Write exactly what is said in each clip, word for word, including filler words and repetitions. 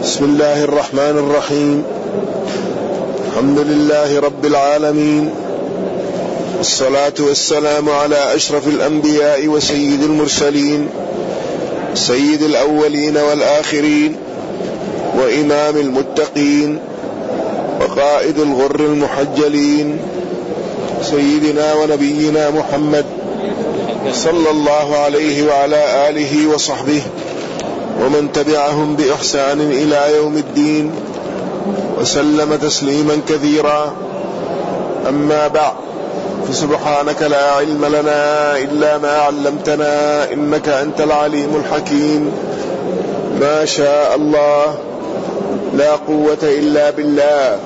بسم الله الرحمن الرحيم. الحمد لله رب العالمين، والصلاة والسلام على أشرف الأنبياء وسيد المرسلين، سيد الأولين والآخرين، وإمام المتقين، وقائد الغر المحجلين، سيدنا ونبينا محمد صلى الله عليه وعلى آله وصحبه ومن تبعهم بإحسان إلى يوم الدين، وسلم تسليما كثيرا. أما بعد، فسبحانك لا علم لنا إلا ما علمتنا إنك أنت العليم الحكيم. ما شاء الله، لا قوة إلا بالله.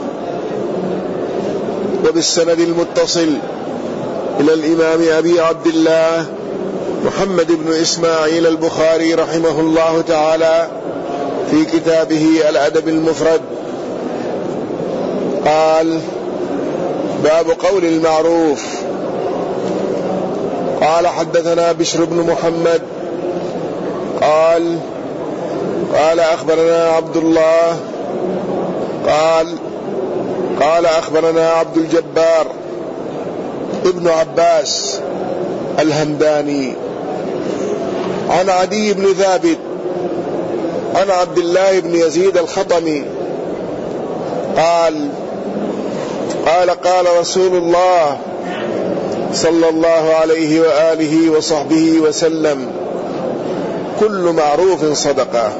وبالسند المتصل إلى الإمام أبي عبد الله محمد بن إسماعيل البخاري رحمه الله تعالى في كتابه الأدب المفرد، قال: باب قول المعروف. قال: حدثنا بشر بن محمد قال قال أخبرنا عبد الله قال قال أخبرنا عبد الجبار ابن عباس الهمداني عن عدي بن ثابت عن عبد الله بن يزيد الخطمي قال قال قال رسول الله صلى الله عليه وآله وصحبه وسلم: كل معروف صدقة.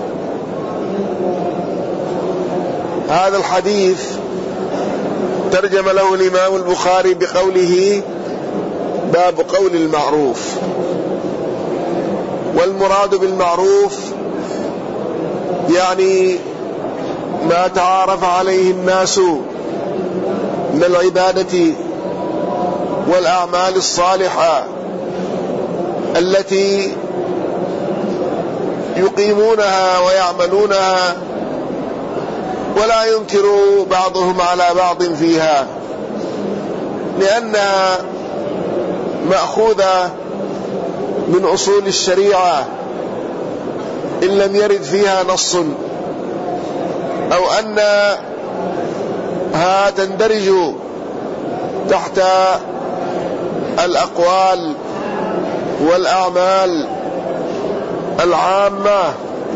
هذا الحديث ترجم له الإمام البخاري بقوله: باب قول المعروف. والمراد بالمعروف يعني ما تعارف عليه الناس من العبادة والأعمال الصالحة التي يقيمونها ويعملونها، ولا ينكر بعضهم على بعض فيها، لأنها مأخوذة من أصول الشريعة إن لم يرد فيها نص، أو أنها تندرج تحت الأقوال والأعمال العامة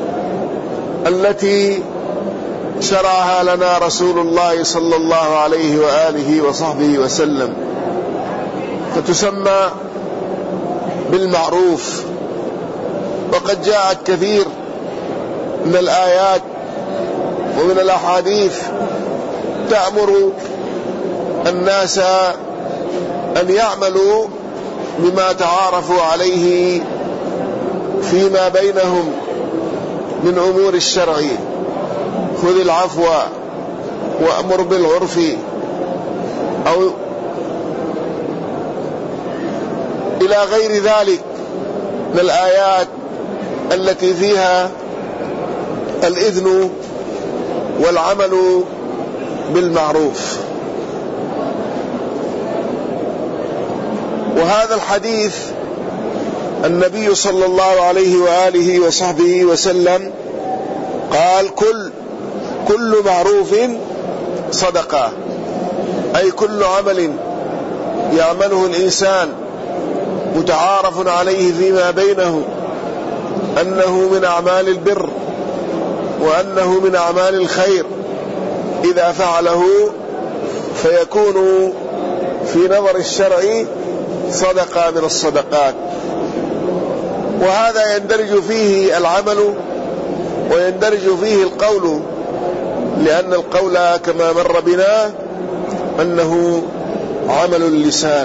التي شرعها لنا رسول الله صلى الله عليه وآله وصحبه وسلم، فتسمى بالمعروف. وقد جاءت كثير من الآيات ومن الأحاديث تأمر الناس أن يعملوا بما تعارفوا عليه فيما بينهم من أمور الشرع: خذ العفو وأمر بالعرف، أو إلى غير ذلك من الآيات التي فيها الإذن والعمل بالمعروف. وهذا الحديث النبي صلى الله عليه وآله وصحبه وسلم قال: كل كل معروف صدقة، أي كل عمل يعمله الإنسان متعارف عليه فيما بينه أنه من أعمال البر وأنه من أعمال الخير، إذا فعله فيكون في نظر الشرع صدقة من الصدقات. وهذا يندرج فيه العمل ويندرج فيه القول، لأن القول كما مر بنا أنه عمل اللسان.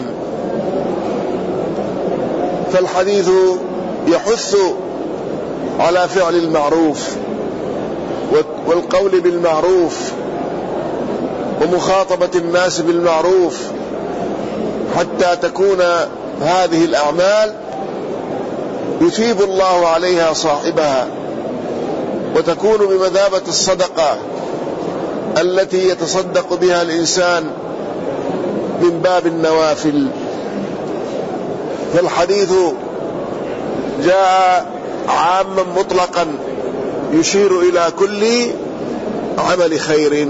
فالحديث يحث على فعل المعروف والقول بالمعروف ومخاطبة الناس بالمعروف، حتى تكون هذه الأعمال يثيب الله عليها صاحبها، وتكون بمثابة الصدقة التي يتصدق بها الإنسان من باب النوافل. فالحديث جاء عاما مطلقا يشير إلى كل عمل خير.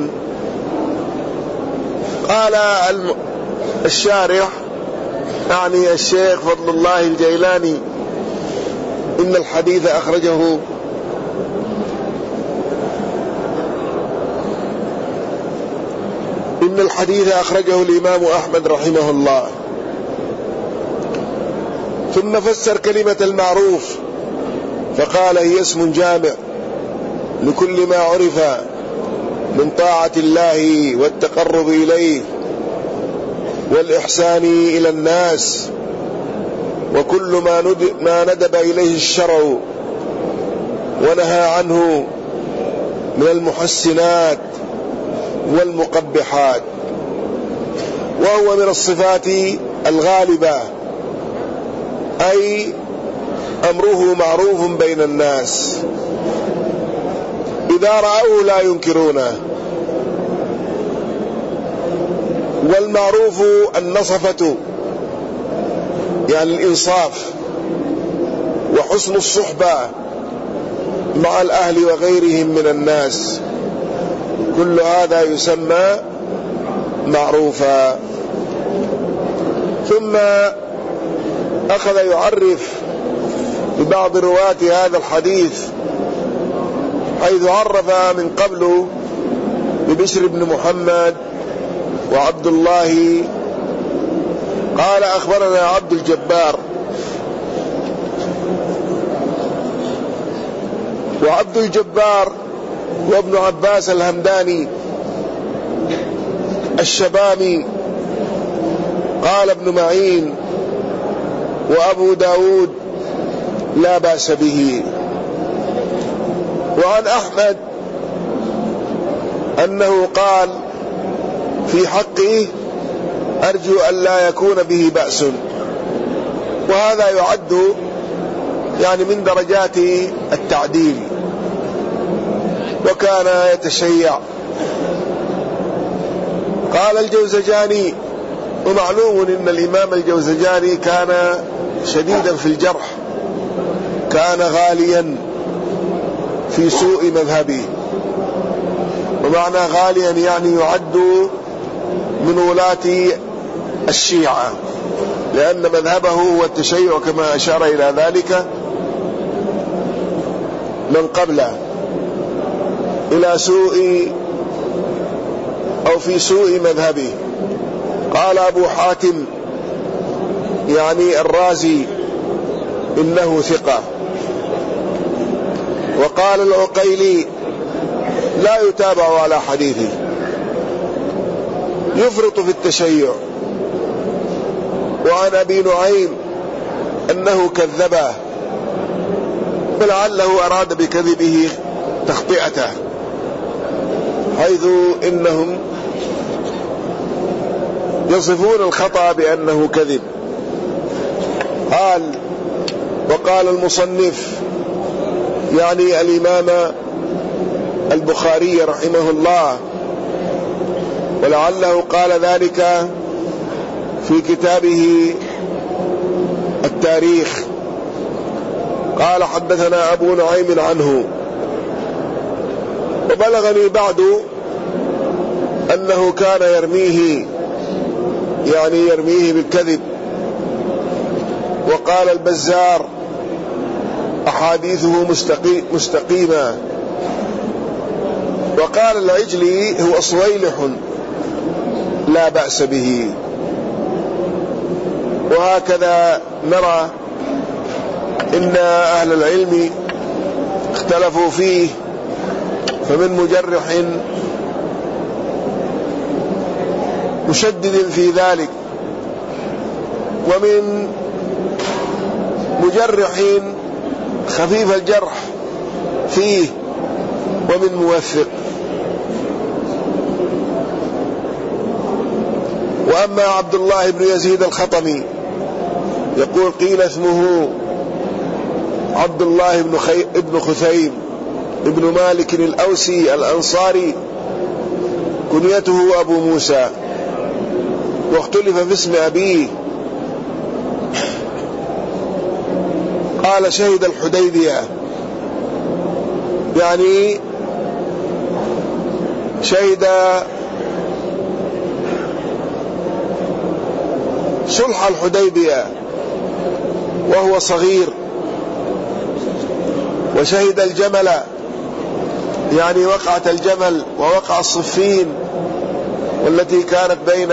قال الشارح يعني الشيخ فضل الله الجيلاني إن الحديث أخرجه إن الحديث أخرجه الإمام أحمد رحمه الله. ثم فسر كلمة المعروف فقال هي اسم جامع لكل ما عرف من طاعة الله والتقرب إليه والإحسان إلى الناس، وكل ما ندب إليه الشرع ونهى عنه من المحسنات والمقبحات، وهو من الصفات الغالبة، أي أمره معروف بين الناس إذا رأوه لا ينكرونه. والمعروف النصفة يعني الإنصاف وحسن الصحبة مع الأهل وغيرهم من الناس، كل هذا يسمى معروفا. ثم أخذ يعرف ببعض رواة هذا الحديث، حيث عرف من قبل ببشر بن محمد وعبد الله. قال أخبرنا عبد الجبار، وعبد الجبار وابن عباس الهمداني الشبامي. قال ابن معين وأبو داود لا بأس به. وعن أحمد أنه قال في حقه أرجو أن لا يكون به بأس، وهذا يعد يعني من درجات التعديل، وكان يتشيع. قال الجوزجاني، ومعلوم أن الإمام الجوزجاني كان شديدا في الجرح، كان غاليا في سوء مذهبه، ومعنى غاليا يعني يعد من ولاة الشيعة، لأن مذهبه هو التشيع كما أشار إلى ذلك من قبله، إلى سوء أو في سوء مذهبه. قال أبو حاتم يعني الرازي إنه ثقة. وقال العقيلي لا يتابع على حديثه، يفرط في التشيع. وعن أبي نعيم أنه كذبه، ولعله أراد بكذبه تخطئته، حيث إنهم يصفون الخطأ بأنه كذب. قال وقال المصنف يعني الإمام البخاري رحمه الله، ولعله قال ذلك في كتابه التاريخ. قال حدثنا أبو نعيم عنه، وبلغني بعد أنه كان يرميه يعني يرميه بالكذب. وقال البزار أحاديثه مستقيمة. وقال العجلي هو صويلح لا بأس به. وهكذا نرى إن أهل العلم اختلفوا فيه، فمن مجرح مشدد في ذلك، ومن مجرح خفيف الجرح فيه، ومن موثق. وأما عبد الله بن يزيد الخطمي يقول قيل اسمه عبد الله بن, خي... بن خثيم ابن مالك الأوسي الأنصاري، كنيته أبو موسى، واختلف في اسم أبيه. قال شهد الحديبية يعني شهد صلح الحديبية وهو صغير، وشهد الجمل يعني وقعة الجمل ووقع الصفين والتي كانت بين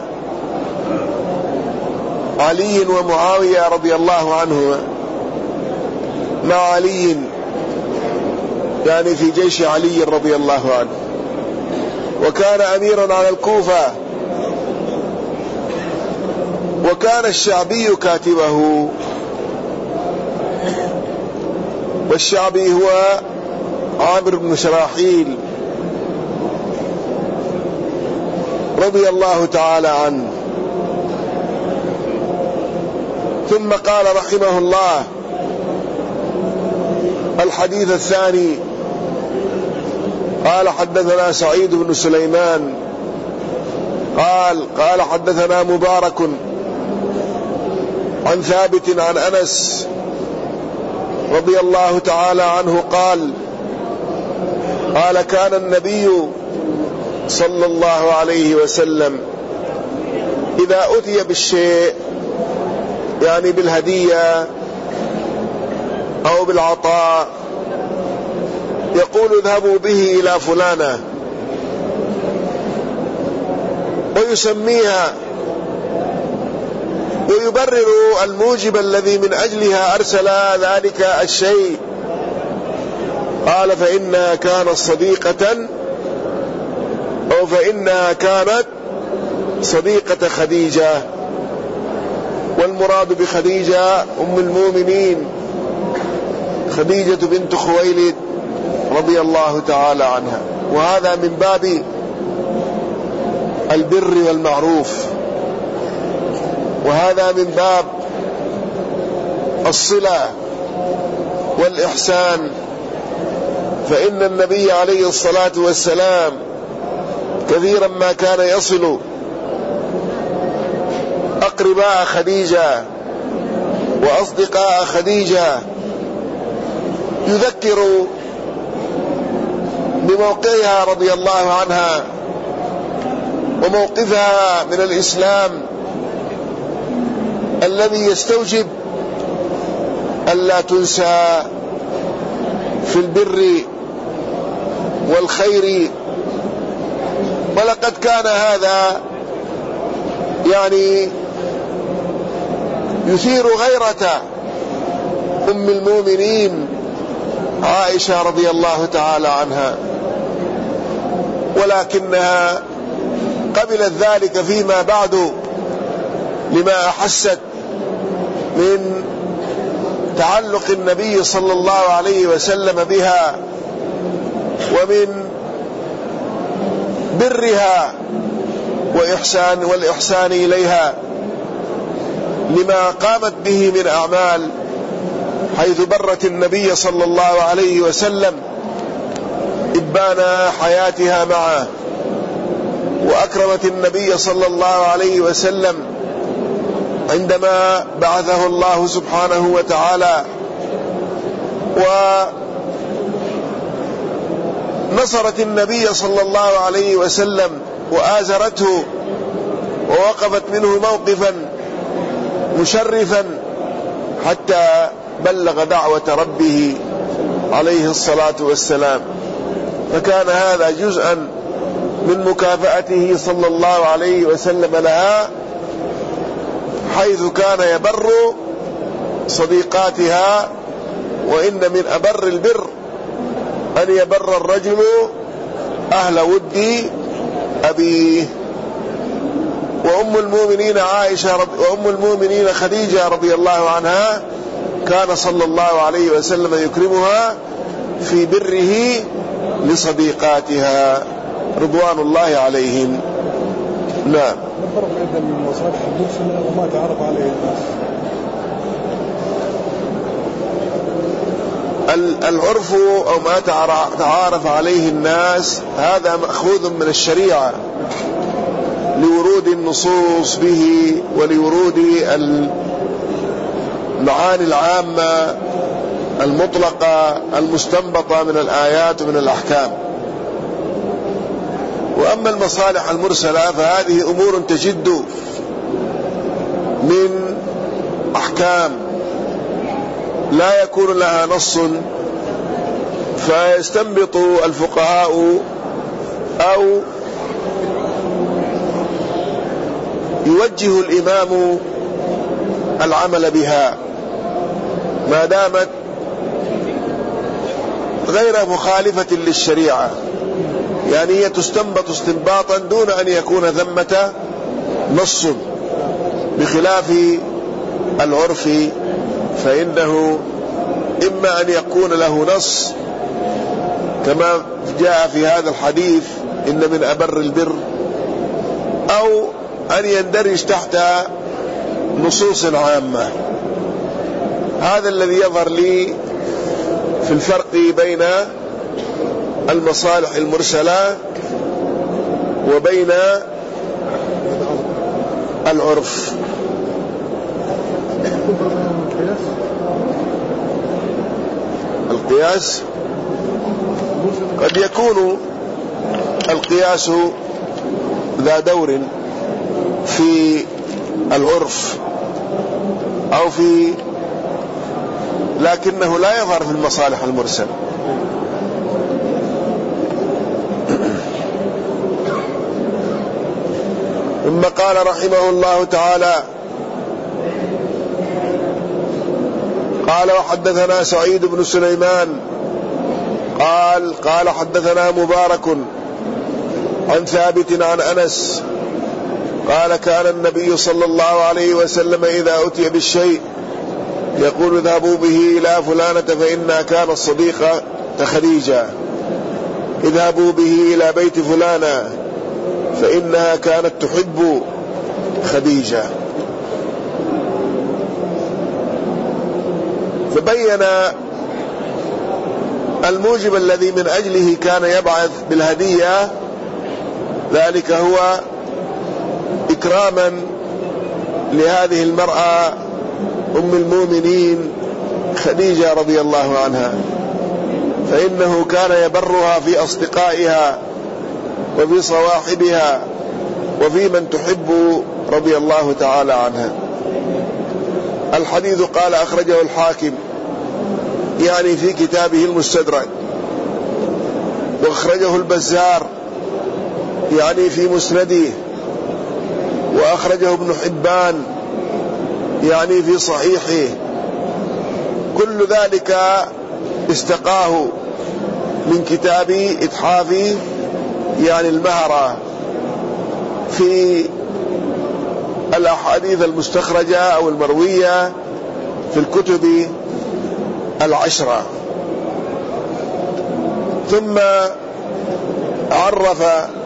علي ومعاوية رضي الله عنهما مع علي، يعني في جيش علي رضي الله عنه، وكان أميرا على الكوفة، وكان الشعبي كاتبه، والشعبي هو عامر بن شراحيل رضي الله تعالى عنه. ثم قال رحمه الله الحديث الثاني، قال حدثنا سعيد بن سليمان قال قال حدثنا مبارك عن ثابت عن أنس رضي الله تعالى عنه قال قال كان النبي صلى الله عليه وسلم إذا أتي بالشيء يعني بالهدية أو بالعطاء يقول اذهبوا به إلى فلانة، ويسميها ويبرر الموجب الذي من أجلها أرسل ذلك الشيء. قال فإنها كانت صديقة أو فإنها كانت صديقة خديجة، والمراد بخديجة أم المؤمنين خديجة بنت خويلد رضي الله تعالى عنها. وهذا من باب البر والمعروف، وهذا من باب الصلة والإحسان، فإن النبي عليه الصلاة والسلام كثيرا ما كان يصل أقرباء خديجة وأصدقاء خديجة، يذكر بموقعها رضي الله عنها وموقفها من الإسلام الذي يستوجب ألا تنسى في البر والخير. ولقد كان هذا يعني يثير غيرة أم المؤمنين عائشة رضي الله تعالى عنها، ولكنها قبلت ذلك فيما بعد لما أحست من تعلق النبي صلى الله عليه وسلم بها ومن برها وإحسان والإحسان إليها لما قامت به من أعمال، حيث برت النبي صلى الله عليه وسلم إبان حياتها معه، وأكرمت النبي صلى الله عليه وسلم عندما بعثه الله سبحانه وتعالى، ونصرت النبي صلى الله عليه وسلم وآزرته ووقفت منه موقفا مشرفا حتى بلغ دعوة ربه عليه الصلاة والسلام. فكان هذا جزءا من مكافأته صلى الله عليه وسلم لها، حيث كان يبر صديقاتها. وإن من أبر البر أن يبر الرجل أهل ود أبيه. وأم المؤمنين عائشة رض... وأم المؤمنين خديجة رضي الله عنها كان صلى الله عليه وسلم يكرمها في بره لصديقاتها رضوان الله عليهم. نعم. الفرق بين مصالح المرسلة وما تعرف عليه الناس. العرف أو ما تعارف عليه الناس هذا مأخوذ من الشريعة لورود النصوص به ولورود المعاني العامة المطلقة المستنبطة من الآيات ومن الأحكام. وأما المصالح المرسلة فهذه أمور تجد من أحكام لا يكون لها نص، فيستنبط الفقهاء أو يوجه الإمام العمل بها ما دامت غير مخالفة للشريعة، يعني هي تستنبط استنباطا دون أن يكون ثمة نص، بخلاف العرف فإنه إما أن يكون له نص كما جاء في هذا الحديث إن من أبر البر، أو أن يندرج تحت نصوص عامة. هذا الذي يظهر لي في الفرق بين المصالح المرسلة وبين العرف. القياس قد يكون القياس ذا دور في العرف أو في، لكنه لا يظهر في المصالح المرسلة. ثم قال رحمه الله تعالى: قال وحدثنا سعيد بن سليمان قال قال حدثنا مبارك عن ثابت عن أنس قال كان النبي صلى الله عليه وسلم إذا أتي بالشيء يقول اذهبوا به إلى فلانة فإنها كانت صديقة خديجة، اذهبوا به إلى بيت فلانة فإنها كانت تحب خديجة. فبين الموجب الذي من أجله كان يبعث بالهدية، ذلك هو إكراما لهذه المرأة أم المؤمنين خديجة رضي الله عنها، فإنه كان يبرها في أصدقائها وفي صواحبها وفي من تحب رضي الله تعالى عنها. الحديث قال أخرجه الحاكم يعني في كتابه المستدرك، واخرجه البزار يعني في مسنده، وأخرجه ابن حبان يعني في صحيحه. كل ذلك استقاه من كتاب إتحاف يعني المهرة في الأحاديث المستخرجة أو المروية في الكتب العشرة. ثم عرف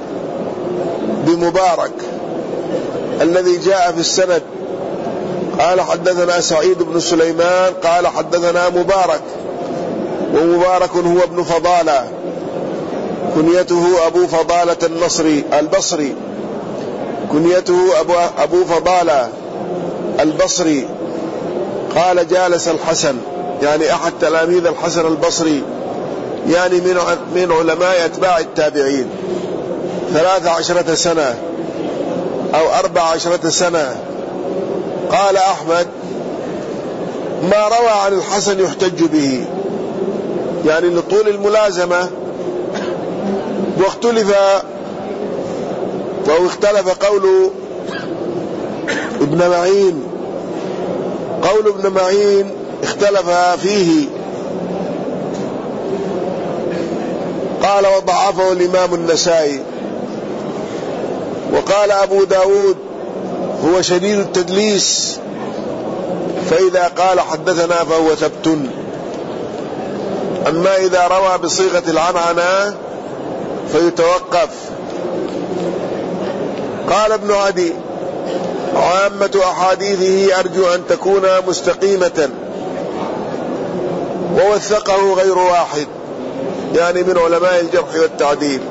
بمبارك الذي جاء في السند قال حدثنا سعيد بن سليمان قال حدثنا مبارك، ومبارك هو ابن فضالة كنيته أبو فضالة النصري البصري كنيته أبو, أبو فضالة البصري. قال جالس الحسن يعني أحد تلاميذ الحسن البصري، يعني من من علماء أتباع التابعين، ثلاث عشرة سنة أو أربع عشرة سنة. قال أحمد ما روى عن الحسن يحتج به، يعني لطول الملازمة. واختلف أو اختلف قول ابن معين، قول ابن معين اختلف فيه، قال وضعفه الإمام النسائي. وقال أبو داود هو شديد التدليس، فإذا قال حدثنا فهو ثبت، أما إذا روى بصيغة العنعنة فيتوقف. قال ابن عدي عامة أحاديثه أرجو أن تكون مستقيمة، ووثقه غير واحد يعني من علماء الجرح والتعديل.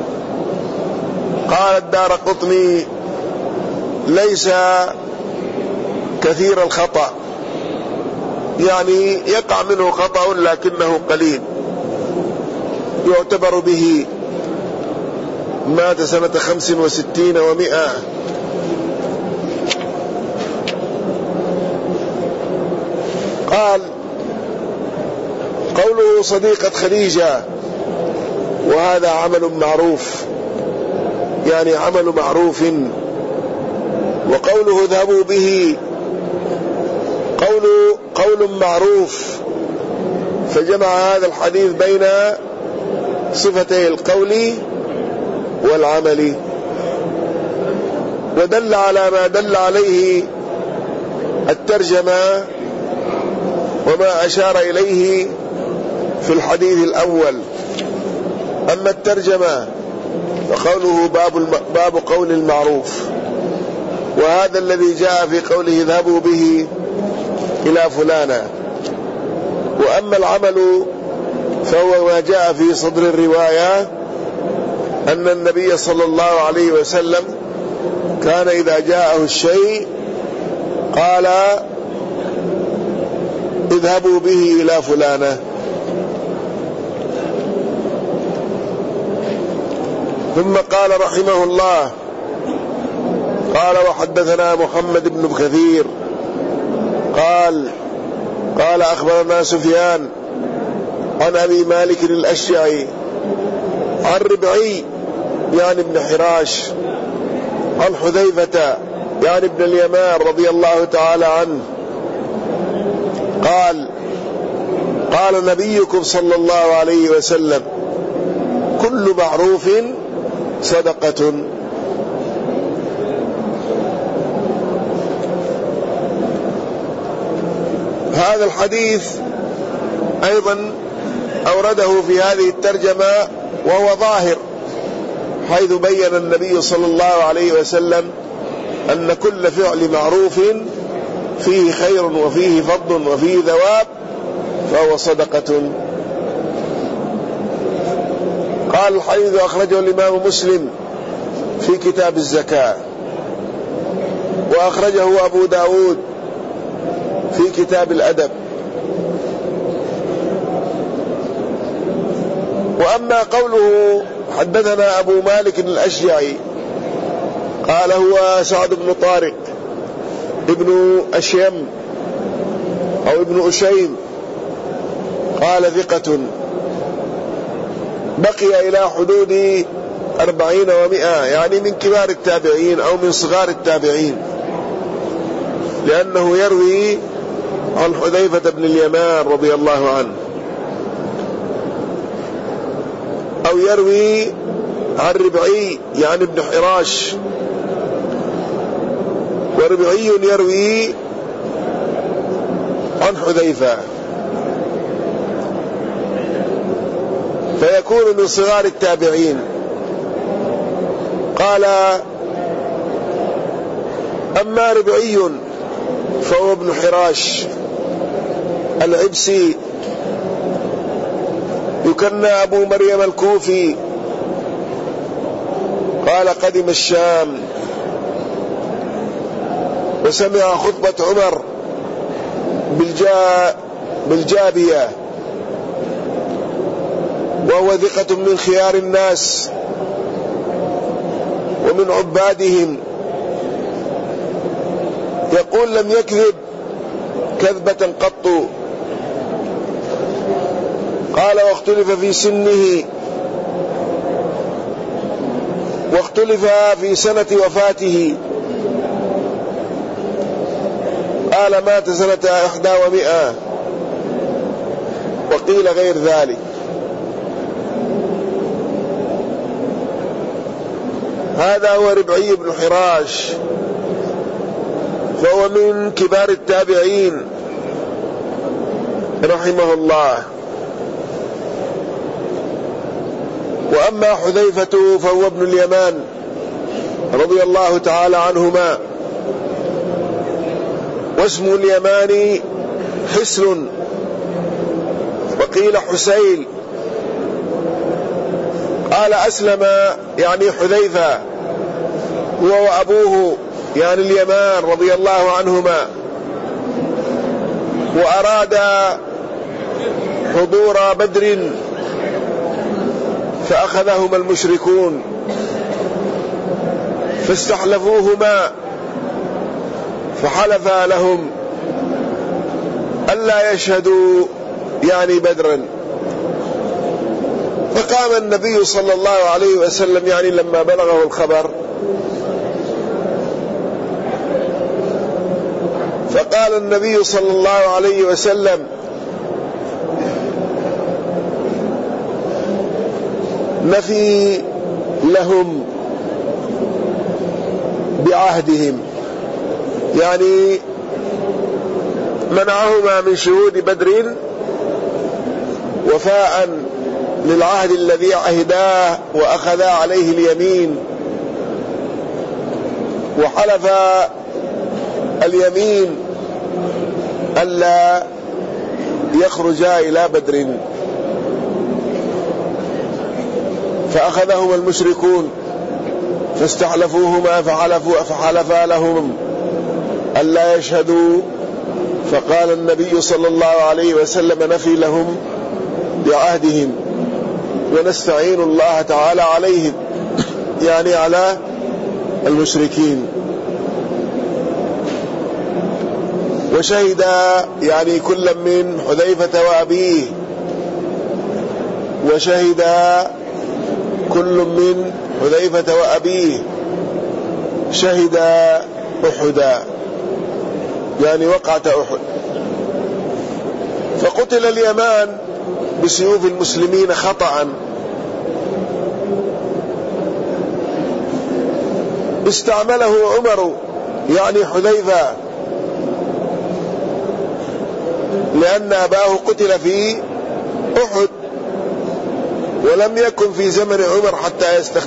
قال الدارقطني ليس كثير الخطأ، يعني يقع منه خطأ لكنه قليل، يعتبر به. مات سنة خمس وستين ومئة. قال: قوله صديقة خديجة، وهذا عمل معروف، يعني عمل معروف. وقوله اذهبوا به قول قول معروف، فجمع هذا الحديث بين صفتي القول والعمل، ودل على ما دل عليه الترجمة وما أشار إليه في الحديث الأول. أما الترجمة فقوله باب, الم... باب قول المعروف، وهذا الذي جاء في قوله اذهبوا به إلى فلانة. وأما العمل فهو ما جاء في صدر الرواية أن النبي صلى الله عليه وسلم كان إذا جاءه الشيء قال اذهبوا به إلى فلانة. ثم قال رحمه الله: قال وحدثنا محمد بن كثير قال قال أخبرنا سفيان عن أبي مالك الأشجعي عن ربعي يعني ابن حراش عن حذيفة يعني ابن اليمان رضي الله تعالى عنه قال: قال نبيكم صلى الله عليه وسلم: كل معروف صدقة. هذا الحديث أيضا أورده في هذه الترجمة وهو ظاهر، حيث بين النبي صلى الله عليه وسلم أن كل فعل معروف فيه خير وفيه فضل وفيه ثواب فهو صدقة. قال الحديث أخرجه الإمام مسلم في كتاب الزكاة، وأخرجه أبو داود في كتاب الأدب. وأما قوله حدثنا أبو مالك الأشجعي قال هو سعد بن طارق ابن أشيم أو ابن أشيم، قال ثقة، بقي إلى حدود أربعين ومئة، يعني من كبار التابعين أو من صغار التابعين، لأنه يروي عن حذيفة بن اليمان رضي الله عنه، أو يروي عن ربعي يعني ابن حراش، وربعي يروي عن حذيفة، فيكون من صغار التابعين. قال: أما ربعي فهو ابن حراش العبسي، يكنى أبو مريم الكوفي، قال قدم الشام وسمع خطبة عمر بالجا بالجابية، وهو ثقة من خيار الناس ومن عبادهم، يقول لم يكذب كذبة قط. قال: واختلف في سنه، واختلف في سنة وفاته، قال مات سنة إحدى ومئة، وقيل غير ذلك. هذا هو ربعي بن حراش، فهو من كبار التابعين رحمه الله. وأما حذيفة فهو ابن اليمان رضي الله تعالى عنهما، واسم اليماني حسن، وقيل حسيل. قال: أسلم يعني حذيفة هو وأبوه يعني اليمان رضي الله عنهما، وأراد حضور بدر فأخذهما المشركون فاستحلفوهما فحلفا لهم ألا يشهدوا يعني بدرا. فقام النبي صلى الله عليه وسلم يعني لما بلغه الخبر فقال النبي صلى الله عليه وسلم نفي لهم بعهدهم، يعني منعهما من شهود بدر وفاء للعهد الذي عهداه وأخذا عليه اليمين، وحلف اليمين ألا يخرجا إلى بدر. فأخذهما المشركون فاستحلفوهما فحلفوا فحلفا لهم ألا يشهدوا. فقال النبي صلى الله عليه وسلم نفي لهم بعهدهم ونستعين الله تعالى عليهم، يعني على المشركين. وشهد يعني كل من حذيفة وأبيه، وشهد كل من حذيفة وأبيه شهد أحدا، يعني وقعة أحد. فقتل اليمان بسيوف المسلمين خطأ، استعمله عمر يعني حذيفة لأن أباه قتل في أحد، ولم يكن في زمن عمر حتى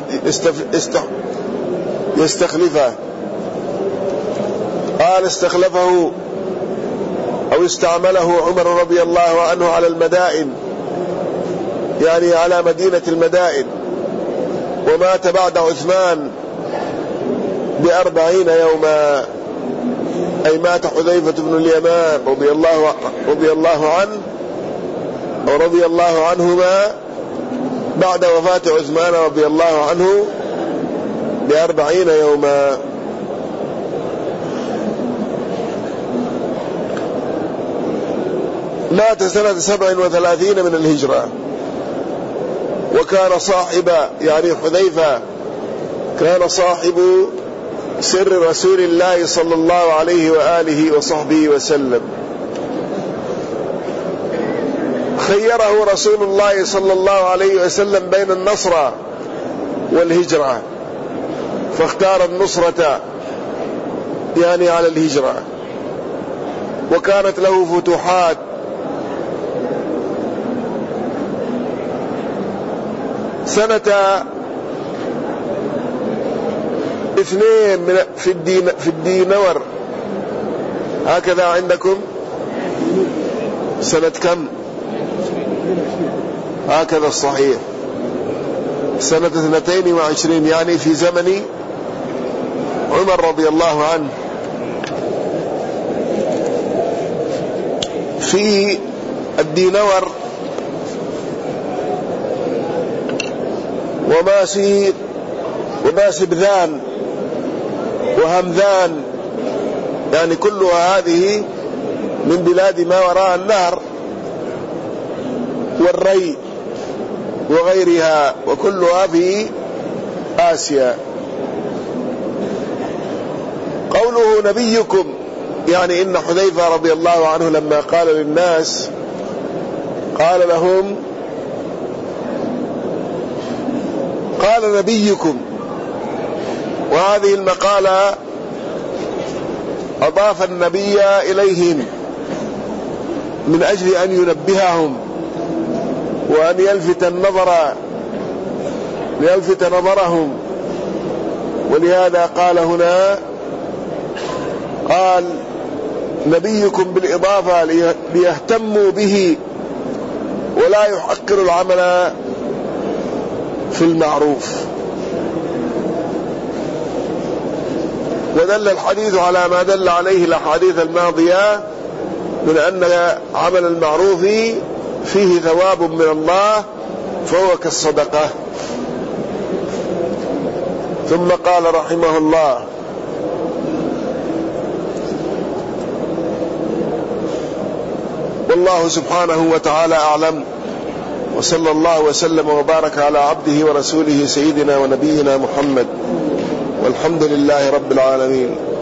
يستخلفه. قال استخلفه أو استعمله عمر رضي الله عنه على المدائن، يعني على مدينة المدائن، ومات بعد عثمان بأربعين يوما، أي مات حذيفة بن اليمان رضي الله رضي الله عنه أو رضي الله عنهما بعد وفاة عثمان رضي الله عنه بأربعين يوما. مات سنة سبع وثلاثين من الهجرة، وكان صاحب يعني حذيفة كان صاحب سر رسول الله صلى الله عليه وآله وصحبه وسلم. خيره رسول الله صلى الله عليه وسلم بين النصرة والهجرة، فاختار النصرة يعني على الهجرة. وكانت له فتوحات سنة اثنين من في الدين في الدينور، هكذا عندكم سنة كم؟ هكذا الصحيح سنة اثنتين وعشرين، يعني في زمن عمر رضي الله عنه. في الدينور وماسي وماسي بذان وهمذان، يعني كلها هذه من بلاد ما وراء النهر، والري وغيرها، وكلها في آسيا. قوله نبيكم يعني إن حذيفة رضي الله عنه لما قال للناس قال لهم قال نبيكم، وهذه المقالة أضاف النبي إليهم من أجل أن ينبههم وأن يلفت النظر ليلفت نظرهم، ولهذا قال هنا قال نبيكم بالإضافة ليهتموا به ولا يحقر العمل في المعروف. ودل الحديث على ما دل عليه الأحاديث الماضية من أن عمل المعروف فيه ثواب من الله فهو كالصدقة. ثم قال رحمه الله: والله سبحانه وتعالى أعلم، وصلى الله وسلم وبارك على عبده ورسوله سيدنا ونبينا محمد، والحمد لله رب العالمين.